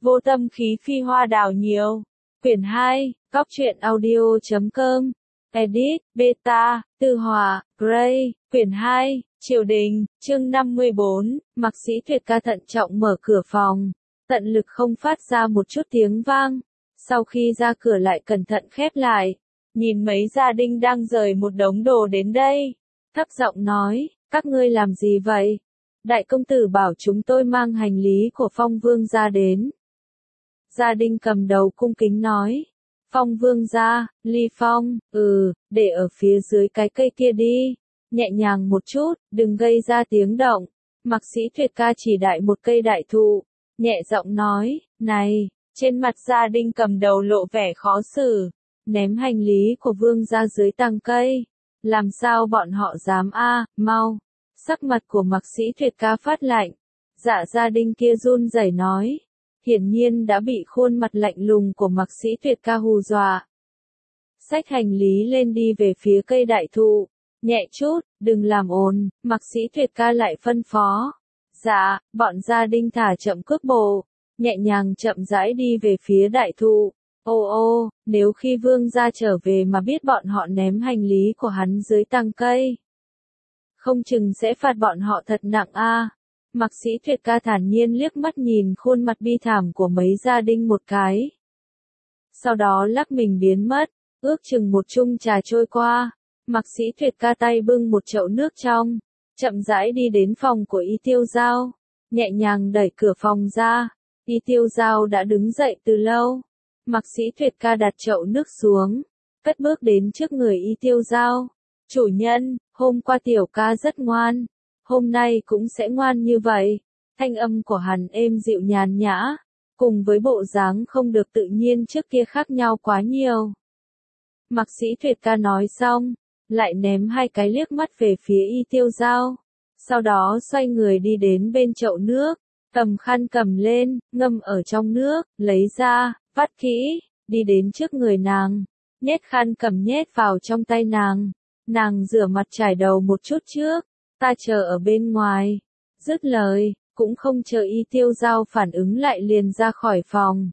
Vô tâm khí phi hoa đào nhiều. Quyển 2, Cóc truyện audio.com. Edit, Beta, Tư Hòa, Gray. Quyển 2, Triều Đình, chương 54. Mạc Sĩ Tuyệt ca thận trọng mở cửa phòng, tận lực không phát ra một chút tiếng vang. Sau khi ra cửa lại cẩn thận khép lại, nhìn mấy gia đình đang rời một đống đồ đến đây, thấp giọng nói, các ngươi làm gì vậy? Đại công tử bảo chúng tôi mang hành lý của Phong Vương gia đến. Gia đình cầm đầu cung kính nói, Phong Vương gia, Ly Phong, để ở phía dưới cái cây kia đi, nhẹ nhàng một chút, đừng gây ra tiếng động. Mạc Sĩ Tuyệt ca chỉ đại một cây đại thụ, nhẹ giọng nói, này, trên mặt gia đình cầm đầu lộ vẻ khó xử, ném hành lý của Vương gia dưới tàng cây, làm sao bọn họ dám mau. Sắc mặt của Mạc Sĩ Tuyệt ca phát lạnh, dạ gia đình kia run rẩy nói, hiển nhiên đã bị khuôn mặt lạnh lùng của Mạc Sĩ Tuyệt ca hù dọa. Xách hành lý lên đi về phía cây đại thụ, nhẹ chút, đừng làm ồn. Mạc Sĩ Tuyệt ca lại phân phó. Dạ, bọn gia đình thả chậm cước bộ, nhẹ nhàng chậm rãi đi về phía đại thụ. Ô, nếu khi Vương gia trở về mà biết bọn họ ném hành lý của hắn dưới tàng cây, không chừng sẽ phạt bọn họ thật nặng Mạc Sĩ Tuyệt ca thản nhiên liếc mắt nhìn khuôn mặt bi thảm của mấy gia đình một cái. Sau đó lắc mình biến mất, ước chừng một chung trà trôi qua. Mạc Sĩ Tuyệt ca tay bưng một chậu nước trong, chậm rãi đi đến phòng của Y Tiêu Giao, nhẹ nhàng đẩy cửa phòng ra. Y Tiêu Giao đã đứng dậy từ lâu. Mạc Sĩ Tuyệt ca đặt chậu nước xuống, cất bước đến trước người Y Tiêu Giao. Chủ nhân, hôm qua tiểu ca rất ngoan, hôm nay cũng sẽ ngoan như vậy. Thanh âm của hắn êm dịu nhàn nhã, cùng với bộ dáng không được tự nhiên trước kia khác nhau quá nhiều. Mạc Sĩ Tuyệt ca nói xong, lại ném hai cái liếc mắt về phía Y Tiêu Giao, sau đó xoay người đi đến bên chậu nước, cầm khăn cầm lên, ngâm ở trong nước, lấy ra, vắt kỹ, đi đến trước người nàng, nhét khăn cầm nhét vào trong tay nàng. Nàng rửa mặt trải đầu một chút trước, ta chờ ở bên ngoài. Dứt lời, cũng không chờ Y Tiêu Giao phản ứng lại liền ra khỏi phòng.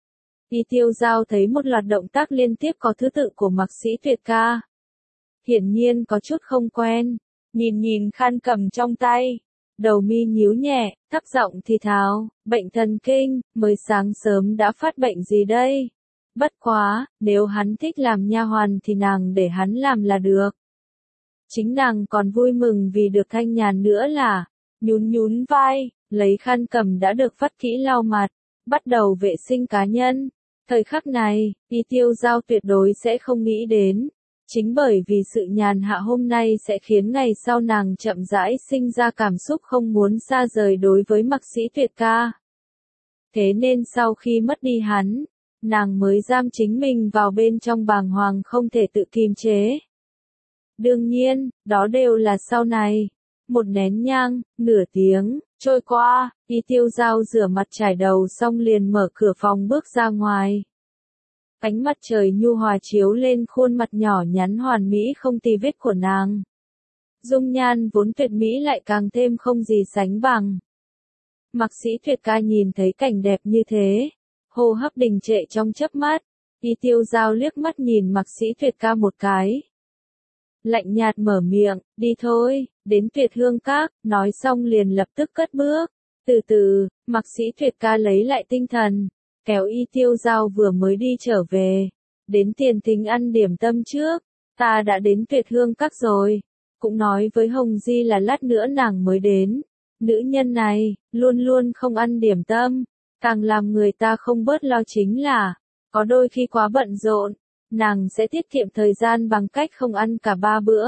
Y Tiêu Giao thấy một loạt động tác liên tiếp có thứ tự của Mạc Sĩ Tuyệt ca, hiển nhiên có chút không quen, nhìn khăn cầm trong tay, đầu mi nhíu nhẹ, thấp giọng thì thào, bệnh thần kinh, mới sáng sớm đã phát bệnh gì đây? Bất quá, nếu hắn thích làm nha hoàn thì nàng để hắn làm là được. Chính nàng còn vui mừng vì được thanh nhàn nữa là, nhún vai, lấy khăn cầm đã được vắt kỹ lau mặt, bắt đầu vệ sinh cá nhân. Thời khắc này, Y Tiêu Giao tuyệt đối sẽ không nghĩ đến. Chính bởi vì sự nhàn hạ hôm nay sẽ khiến ngày sau nàng chậm rãi sinh ra cảm xúc không muốn xa rời đối với Mạc Sĩ Tuyệt ca. Thế nên sau khi mất đi hắn, nàng mới giam chính mình vào bên trong bàng hoàng không thể tự kiềm chế. Đương nhiên, đó đều là sau này. Một nén nhang, nửa tiếng, trôi qua, Y Tiêu Giao rửa mặt trải đầu xong liền mở cửa phòng bước ra ngoài. Ánh mặt trời nhu hòa chiếu lên khuôn mặt nhỏ nhắn hoàn mỹ không tì vết của nàng. Dung nhan vốn tuyệt mỹ lại càng thêm không gì sánh bằng. Mạc Sĩ Tuyệt ca nhìn thấy cảnh đẹp như thế, hô hấp đình trệ trong chớp mắt. Y Tiêu Giao liếc mắt nhìn Mạc Sĩ Tuyệt ca một cái, lạnh nhạt mở miệng, đi thôi, đến Tuyệt Hương Các. Nói xong liền lập tức cất bước. Từ từ, Mạc Sĩ Tuyệt ca lấy lại tinh thần, kéo Y Tiêu Giao vừa mới đi trở về, đến Tiền Thính ăn điểm tâm trước. Ta đã đến Tuyệt Hương Các rồi, cũng nói với Hồng Di là lát nữa nàng mới đến. Nữ nhân này, luôn luôn không ăn điểm tâm, càng làm người ta không bớt lo chính là, có đôi khi quá bận rộn, nàng sẽ tiết kiệm thời gian bằng cách không ăn cả 3 bữa.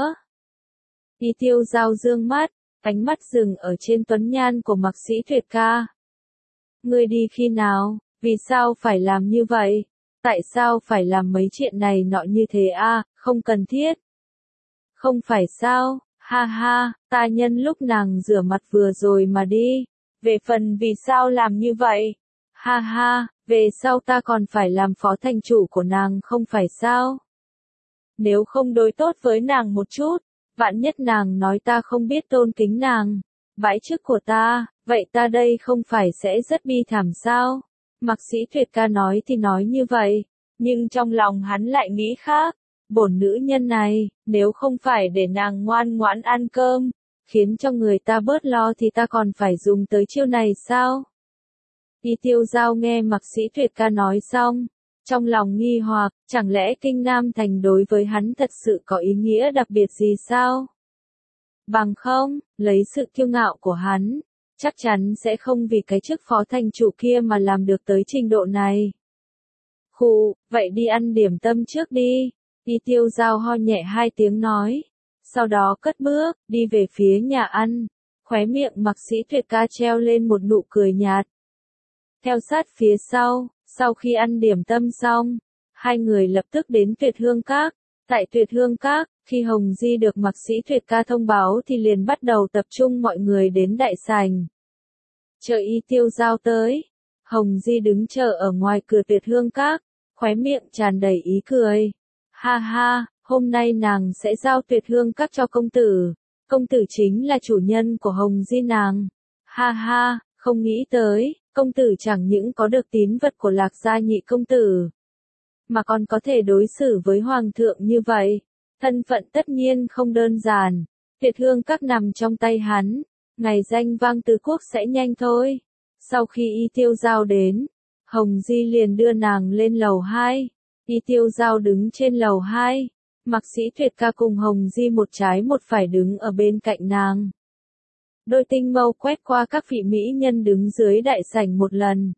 Y Tiêu Giao dương mắt, ánh mắt dừng ở trên tuấn nhan của Mạc Sĩ Tuyệt ca. Ngươi đi khi nào, vì sao phải làm như vậy? Tại sao phải làm mấy chuyện này nọ như thế không cần thiết. Không phải sao, ha, ta nhân lúc nàng rửa mặt vừa rồi mà đi. Về phần vì sao làm như vậy? Ha, về sau ta còn phải làm phó thành chủ của nàng không phải sao? Nếu không đối tốt với nàng một chút, vạn nhất nàng nói ta không biết tôn kính nàng, bãi chức của ta, vậy ta đây không phải sẽ rất bi thảm sao? Mạc Sĩ Tuyệt ca nói thì nói như vậy, nhưng trong lòng hắn lại nghĩ khác. Bổn nữ nhân này, nếu không phải để nàng ngoan ngoãn ăn cơm, khiến cho người ta bớt lo thì ta còn phải dùng tới chiêu này sao? Y Tiêu Giao nghe Mạc Sĩ Tuyệt ca nói xong, trong lòng nghi hoặc, chẳng lẽ Kinh Nam Thành đối với hắn thật sự có ý nghĩa đặc biệt gì sao? Bằng không, lấy sự kiêu ngạo của hắn, chắc chắn sẽ không vì cái chức phó thành chủ kia mà làm được tới trình độ này. Khụ, vậy đi ăn điểm tâm trước đi. Y Tiêu Giao ho nhẹ 2 tiếng nói. Sau đó cất bước, đi về phía nhà ăn. Khóe miệng Mạc Sĩ Tuyệt ca treo lên một nụ cười nhạt. Theo sát phía sau khi ăn điểm tâm xong, hai người lập tức đến Tuyệt Hương Các. Tại Tuyệt Hương Các, khi Hồng Di được Mạc Sĩ Tuyệt ca thông báo thì liền bắt đầu tập trung mọi người đến đại sảnh. Chờ Y Tiêu Giao tới, Hồng Di đứng chờ ở ngoài cửa Tuyệt Hương Các, khóe miệng tràn đầy ý cười. Ha ha, hôm nay nàng sẽ giao Tuyệt Hương Các cho công tử chính là chủ nhân của Hồng Di nàng. Ha ha, không nghĩ tới, công tử chẳng những có được tín vật của Lạc gia nhị công tử, mà còn có thể đối xử với hoàng thượng như vậy. Thân phận tất nhiên không đơn giản, Tuyệt Hương Các nằm trong tay hắn, ngày danh vang tứ quốc sẽ nhanh thôi. Sau khi Y Tiêu Giao đến, Hồng Di liền đưa nàng lên lầu 2. Y Tiêu Giao đứng trên lầu 2, Mạc Sĩ Tuyệt ca cùng Hồng Di một trái một phải đứng ở bên cạnh nàng. Đôi tinh mâu quét qua các vị mỹ nhân đứng dưới đại sảnh một lần.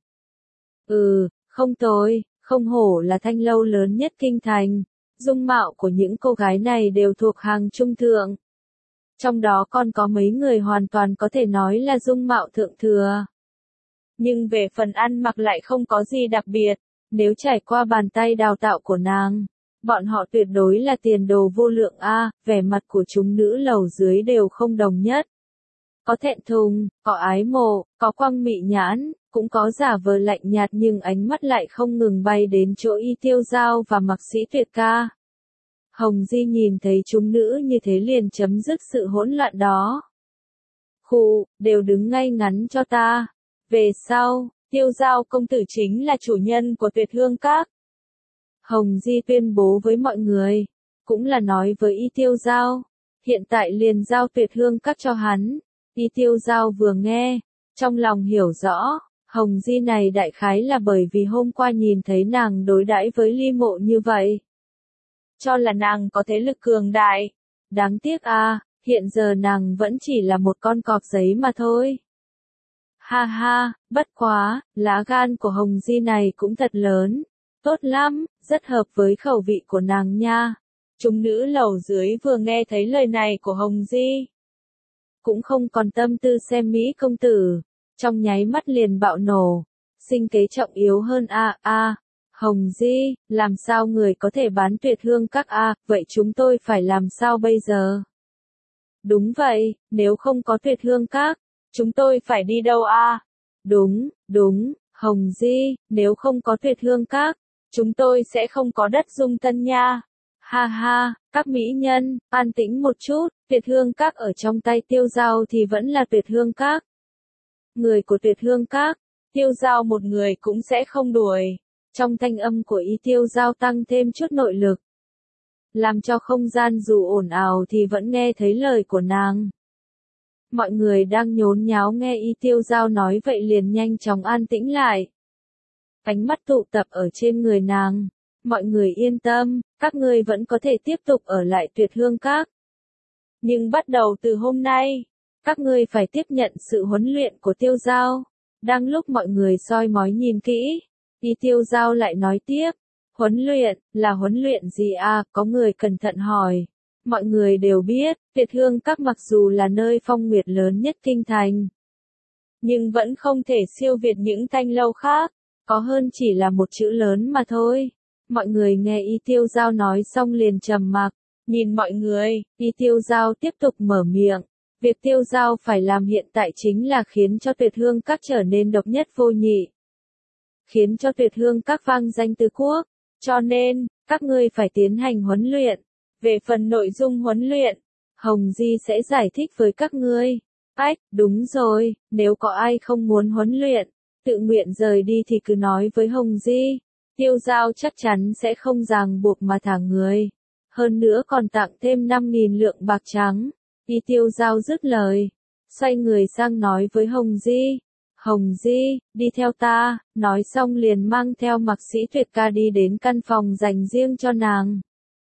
Không tồi, không hổ là thanh lâu lớn nhất kinh thành, dung mạo của những cô gái này đều thuộc hàng trung thượng. Trong đó còn có mấy người hoàn toàn có thể nói là dung mạo thượng thừa. Nhưng về phần ăn mặc lại không có gì đặc biệt, nếu trải qua bàn tay đào tạo của nàng, bọn họ tuyệt đối là tiền đồ vô lượng a. Vẻ mặt của chúng nữ lầu dưới đều không đồng nhất. Có thẹn thùng, có ái mộ, có quang mị nhãn, cũng có giả vờ lạnh nhạt nhưng ánh mắt lại không ngừng bay đến chỗ Y Tiêu Giao và Mạc Sĩ Tuyệt ca. Hồng Di nhìn thấy chúng nữ như thế liền chấm dứt sự hỗn loạn đó. Khụ, đều đứng ngay ngắn cho ta. Về sau, Tiêu Giao công tử chính là chủ nhân của Tuyệt Hương Các. Hồng Di tuyên bố với mọi người, cũng là nói với Y Tiêu Giao, hiện tại liền giao Tuyệt Hương Các cho hắn. Y Tiêu Giao vừa nghe, trong lòng hiểu rõ, Hồng Di này đại khái là bởi vì hôm qua nhìn thấy nàng đối đãi với Ly Mộ như vậy, cho là nàng có thế lực cường đại. Đáng tiếc hiện giờ nàng vẫn chỉ là một con cọp giấy mà thôi. Ha ha, bất quá, lá gan của Hồng Di này cũng thật lớn. Tốt lắm, rất hợp với khẩu vị của nàng nha. Chúng nữ lầu dưới vừa nghe thấy lời này của Hồng Di, cũng không còn tâm tư xem Mỹ công tử, trong nháy mắt liền bạo nổ. Sinh kế trọng yếu hơn Hồng Di, làm sao người có thể bán Tuyệt Hương Các vậy chúng tôi phải làm sao bây giờ? Đúng vậy, nếu không có Tuyệt Hương Các, chúng tôi phải đi đâu Đúng, Hồng Di, nếu không có Tuyệt Hương Các, chúng tôi sẽ không có đất dung thân nha. Ha ha, các mỹ nhân, an tĩnh một chút, Tuyệt Hương Các ở trong tay Tiêu Giao thì vẫn là Tuyệt Hương Các. Người của Tuyệt Hương Các, Tiêu Giao một người cũng sẽ không đuổi. Trong thanh âm của Y Tiêu Giao tăng thêm chút nội lực, làm cho không gian dù ồn ào thì vẫn nghe thấy lời của nàng. Mọi người đang nhốn nháo nghe Y Tiêu Giao nói vậy liền nhanh chóng an tĩnh lại. Ánh mắt tụ tập ở trên người nàng. Mọi người yên tâm, các ngươi vẫn có thể tiếp tục ở lại Tuyệt Hương Các. Nhưng bắt đầu từ hôm nay, các ngươi phải tiếp nhận sự huấn luyện của Tiêu Giao. Đang lúc mọi người soi mói nhìn kỹ, Y Tiêu Giao lại nói tiếp, huấn luyện, là huấn luyện gì có người cẩn thận hỏi. Mọi người đều biết, Tuyệt Hương Các mặc dù là nơi phong nguyệt lớn nhất kinh thành, nhưng vẫn không thể siêu việt những thanh lâu khác, có hơn chỉ là một chữ lớn mà thôi. Mọi người nghe Y Tiêu Giao nói xong liền trầm mặc, nhìn mọi người, Y Tiêu Giao tiếp tục mở miệng. Việc Tiêu Giao phải làm hiện tại chính là khiến cho Tuyệt Hương Các trở nên độc nhất vô nhị, khiến cho Tuyệt Hương Các vang danh tứ quốc, cho nên, các ngươi phải tiến hành huấn luyện. Về phần nội dung huấn luyện, Hồng Di sẽ giải thích với các ngươi. Đúng rồi, nếu có ai không muốn huấn luyện, tự nguyện rời đi thì cứ nói với Hồng Di. Tiêu Giao chắc chắn sẽ không ràng buộc mà thả người. Hơn nữa còn tặng thêm 5.000 lượng bạc trắng. Tiêu Giao dứt lời. Xoay người sang nói với Hồng Di. Hồng Di, đi theo ta, nói xong liền mang theo Mạc Sĩ Tuyệt ca đi đến căn phòng dành riêng cho nàng.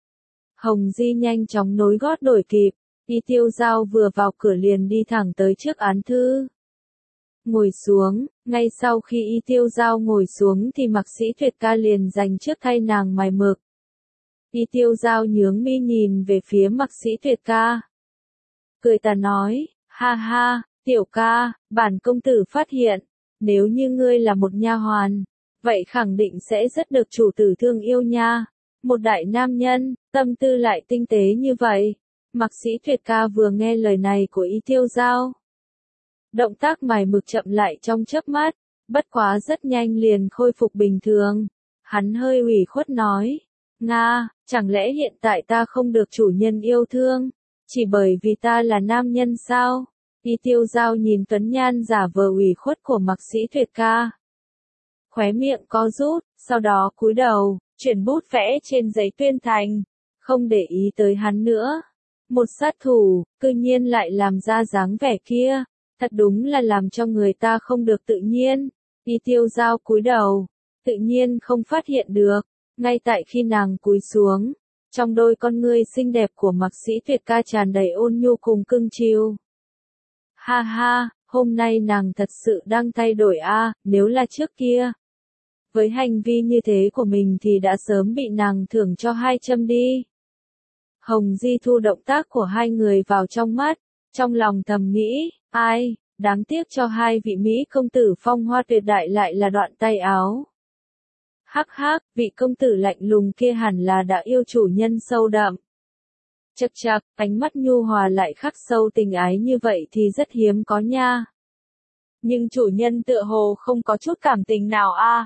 Hồng Di nhanh chóng nối gót đuổi kịp, Tiêu Giao vừa vào cửa liền đi thẳng tới trước án thư. Ngồi xuống, ngay sau khi Tiêu Giao ngồi xuống thì Mạc Sĩ Tuyệt ca liền dành trước thay nàng mài mực. Tiêu Giao nhướng mi nhìn về phía Mạc Sĩ Tuyệt ca. Cười ta nói, ha ha, tiểu ca, bản công tử phát hiện, nếu như ngươi là một nha hoàn, vậy khẳng định sẽ rất được chủ tử thương yêu nha. Một đại nam nhân, tâm tư lại tinh tế như vậy. Mạc Sĩ Tuyệt ca vừa nghe lời này của Tiêu Giao. Động tác mài mực chậm lại trong chớp mắt, bất quá rất nhanh liền khôi phục bình thường. Hắn hơi ủy khuất nói, Nga, chẳng lẽ hiện tại ta không được chủ nhân yêu thương, chỉ bởi vì ta là nam nhân sao? Tiêu Giao nhìn tuấn nhan giả vờ ủy khuất của Mạc Sĩ Tuyệt ca. Khóe miệng co rút, sau đó cúi đầu, chuyển bút vẽ trên giấy tuyên thành, không để ý tới hắn nữa. Một sát thủ, cư nhiên lại làm ra dáng vẻ kia, thật đúng là làm cho người ta không được tự nhiên. Tiêu Giao cúi đầu, tự nhiên không phát hiện được, ngay tại khi nàng cúi xuống, trong đôi con ngươi xinh đẹp của Mạc Sĩ Tuyệt ca tràn đầy ôn nhu cùng cưng chiều. Ha ha, hôm nay nàng thật sự đang thay đổi a, nếu là trước kia. Với hành vi như thế của mình thì đã sớm bị nàng thưởng cho 2 châm đi. Hồng Di thu động tác của hai người vào trong mắt, trong lòng thầm nghĩ, ai, đáng tiếc cho hai vị Mỹ công tử phong hoa tuyệt đại lại là đoạn tay áo. Hắc hắc, vị công tử lạnh lùng kia hẳn là đã yêu chủ nhân sâu đậm. Chậc chậc, ánh mắt nhu hòa lại khắc sâu tình ái như vậy thì rất hiếm có nha. Nhưng chủ nhân tựa hồ không có chút cảm tình nào a.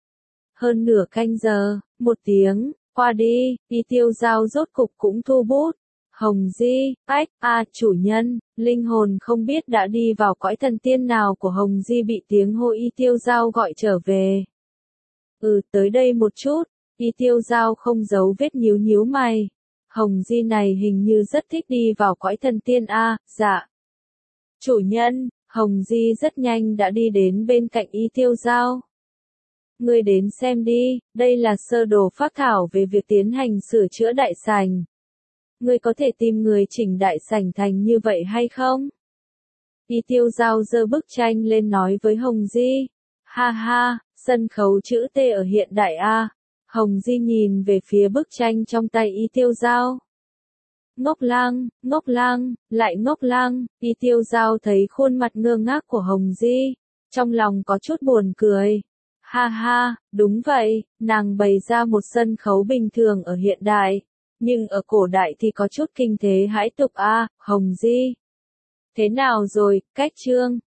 Hơn nửa canh giờ, 1 tiếng, qua đi, Tiêu Giao rốt cục cũng thu bút. Hồng Di, chủ nhân, linh hồn không biết đã đi vào cõi thần tiên nào của Hồng Di bị tiếng hô Tiêu Giao gọi trở về. Tới đây một chút, Tiêu Giao không giấu vết nhíu nhíu mày. Hồng Di này hình như rất thích đi vào cõi thần tiên a, dạ. Chủ nhân, Hồng Di rất nhanh đã đi đến bên cạnh Tiêu Giao. Ngươi đến xem đi, đây là sơ đồ phác thảo về việc tiến hành sửa chữa đại sảnh. Ngươi có thể tìm người chỉnh đại sảnh thành như vậy hay không? Tiêu Giao giơ bức tranh lên nói với Hồng Di. Ha ha, sân khấu chữ T ở hiện đại a. Hồng Di nhìn về phía bức tranh trong tay Tiêu Giao. Ngốc lang, lại ngốc lang. Tiêu Giao thấy khuôn mặt ngơ ngác của Hồng Di, trong lòng có chút buồn cười. Ha ha, đúng vậy, nàng bày ra một sân khấu bình thường ở hiện đại, nhưng ở cổ đại thì có chút kinh thế hãi tục a, Hồng Di. Thế nào rồi, cách chương?